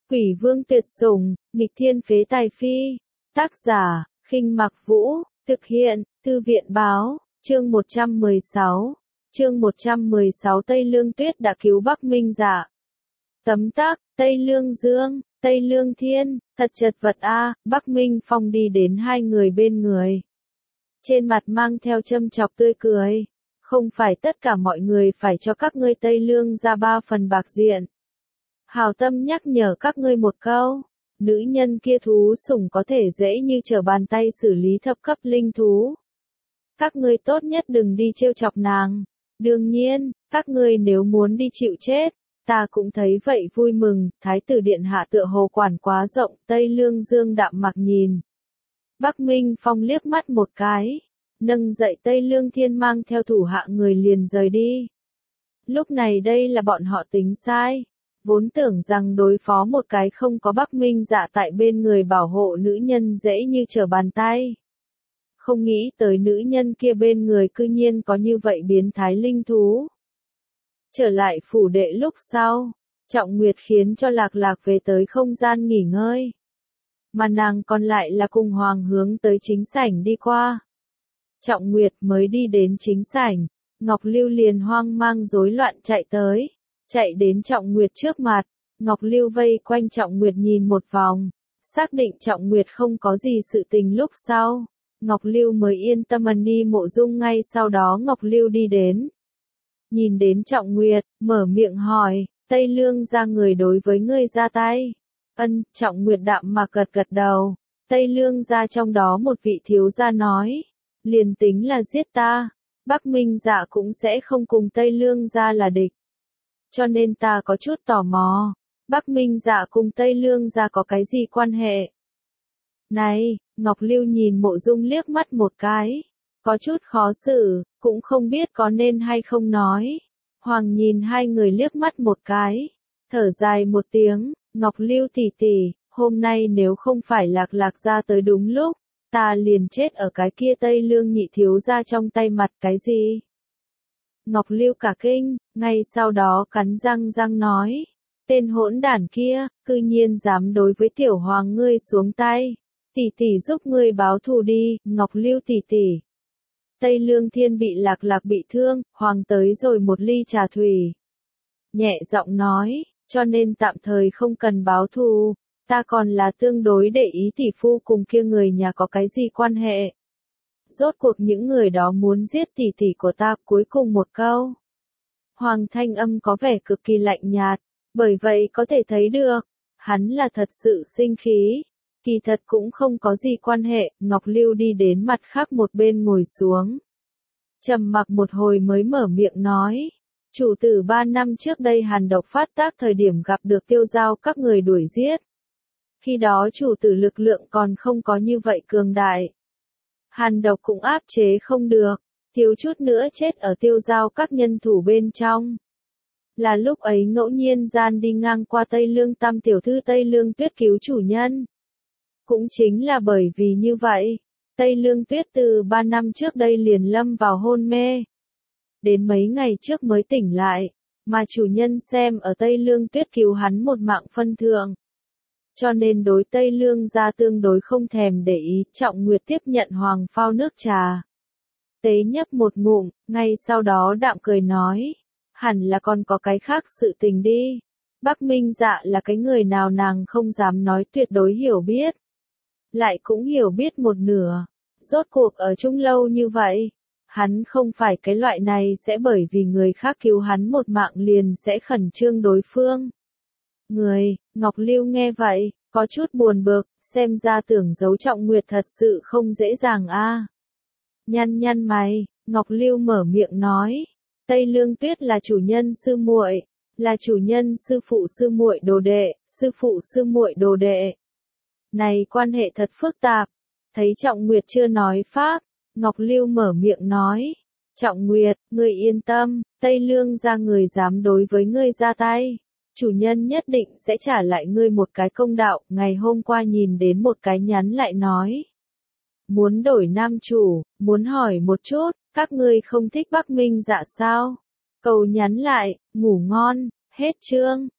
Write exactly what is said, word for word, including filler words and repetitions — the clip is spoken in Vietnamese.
Quỷ vương tuyệt sủng, nghịch thiên phế tài phi. Tác giả, Khinh Mặc Vũ, thực hiện, Thư viện báo, chương một trăm mười sáu. Chương một trăm mười sáu Tây Lương Tuyết đã cứu Bắc Minh Dạ. Tấm tắc, Tây Lương Dương, Tây Lương Thiên, thật chật vật a. Bắc Minh Phong đi đến hai người bên người. Trên mặt mang theo châm chọc tươi cười. Không phải tất cả mọi người phải cho các ngươi Tây Lương ra ba phần bạc diện. Hào tâm nhắc nhở các ngươi một câu, nữ nhân kia thú sủng có thể dễ như trở bàn tay xử lý thập cấp linh thú. Các ngươi tốt nhất đừng đi trêu chọc nàng. Đương nhiên, các ngươi nếu muốn đi chịu chết, ta cũng thấy vậy vui mừng. Thái tử điện hạ tựa hồ quản quá rộng. Tây Lương Dương đạm mặc nhìn. Bắc Minh Phong liếc mắt một cái, nâng dậy Tây Lương Thiên mang theo thủ hạ người liền rời đi. Lúc này đây là bọn họ tính sai. Vốn tưởng rằng đối phó một cái không có Bắc Minh Dạ tại bên người bảo hộ nữ nhân dễ như trở bàn tay. Không nghĩ tới nữ nhân kia bên người cư nhiên có như vậy biến thái linh thú. Trở lại phủ đệ lúc sau, Trọng Nguyệt khiến cho Lạc Lạc về tới không gian nghỉ ngơi. Mà nàng còn lại là cùng Hoàng hướng tới chính sảnh đi qua. Trọng Nguyệt mới đi đến chính sảnh, Ngọc Lưu liền hoang mang rối loạn chạy tới. Chạy đến Trọng Nguyệt trước mặt, Ngọc Lưu vây quanh Trọng Nguyệt nhìn một vòng, xác định Trọng Nguyệt không có gì sự tình lúc sau, Ngọc Lưu mới yên tâm ân đi Mộ Dung. Ngay sau đó Ngọc Lưu đi đến, nhìn đến Trọng Nguyệt, mở miệng hỏi, Tây Lương ra người đối với ngươi ra tay. Ân, Trọng Nguyệt đạm mà gật gật đầu. Tây Lương ra trong đó một vị thiếu gia nói, liền tính là giết ta, Bắc Minh Dạ cũng sẽ không cùng Tây Lương ra là địch. Cho nên ta có chút tò mò, Bắc Minh Dạ cùng Tây Lương ra có cái gì quan hệ? Này, Ngọc Lưu nhìn Mộ Dung liếc mắt một cái, có chút khó xử, cũng không biết có nên hay không nói. Hoàng nhìn hai người liếc mắt một cái, thở dài một tiếng, Ngọc Lưu tỷ tỷ, hôm nay nếu không phải Lạc Lạc ra tới đúng lúc, ta liền chết ở cái kia Tây Lương nhị thiếu gia trong tay. Mặt cái gì? Ngọc Lưu cả kinh, ngay sau đó cắn răng răng nói, tên hỗn đản kia, cư nhiên dám đối với tiểu hoàng ngươi xuống tay. Tỷ tỷ giúp ngươi báo thù đi, Ngọc Lưu tỷ tỷ. Tây Lương Thiên bị Lạc Lạc bị thương, Hoàng tới rồi một ly trà thủy. Nhẹ giọng nói, cho nên tạm thời không cần báo thù, ta còn là tương đối để ý tỷ phu cùng kia người nhà có cái gì quan hệ. Rốt cuộc những người đó muốn giết tỷ tỷ của ta. Cuối cùng một câu. Hoàng thanh âm có vẻ cực kỳ lạnh nhạt, bởi vậy có thể thấy được, hắn là thật sự sinh khí. Kỳ thật cũng không có gì quan hệ. Ngọc Lưu đi đến mặt khác một bên ngồi xuống. Trầm mặc một hồi mới mở miệng nói, chủ tử ba năm trước đây hàn độc phát tác thời điểm gặp được Tiêu Giao các người đuổi giết. Khi đó chủ tử lực lượng còn không có như vậy cường đại. Hàn độc cũng áp chế không được, thiếu chút nữa chết ở Tiêu Giao các nhân thủ bên trong. Là lúc ấy ngẫu nhiên gian đi ngang qua Tây Lương Tam tiểu thư Tây Lương Tuyết cứu chủ nhân. Cũng chính là bởi vì như vậy, Tây Lương Tuyết từ ba năm trước đây liền lâm vào hôn mê. Đến mấy ngày trước mới tỉnh lại, mà chủ nhân xem ở Tây Lương Tuyết cứu hắn một mạng phân thượng. Cho nên đối Tây Lương gia tương đối không thèm để ý. Trọng Nguyệt tiếp nhận Hoàng phao nước trà. Tế nhấp một ngụm, ngay sau đó đạm cười nói, hẳn là còn có cái khác sự tình đi. Bắc Minh Dạ là cái người nào nàng không dám nói tuyệt đối hiểu biết. Lại cũng hiểu biết một nửa. Rốt cuộc ở chung lâu như vậy, hắn không phải cái loại này sẽ bởi vì người khác cứu hắn một mạng liền sẽ khẩn trương đối phương. Người, Ngọc Lưu nghe vậy, có chút buồn bực, xem ra tưởng giấu Trọng Nguyệt thật sự không dễ dàng a. À. Nhăn nhăn mày, Ngọc Lưu mở miệng nói, Tây Lương Tuyết là chủ nhân sư muội, là chủ nhân sư phụ sư muội đồ đệ, sư phụ sư muội đồ đệ. Này quan hệ thật phức tạp. Thấy Trọng Nguyệt chưa nói pháp, Ngọc Lưu mở miệng nói, Trọng Nguyệt, ngươi yên tâm, Tây Lương ra người dám đối với ngươi ra tay. Chủ nhân nhất định sẽ trả lại ngươi một cái công đạo. Ngày hôm qua nhìn đến một cái nhắn lại nói, muốn đổi nam chủ, muốn hỏi một chút, các ngươi không thích Bắc Minh Dạ sao? Cầu nhắn lại, ngủ ngon, hết chương.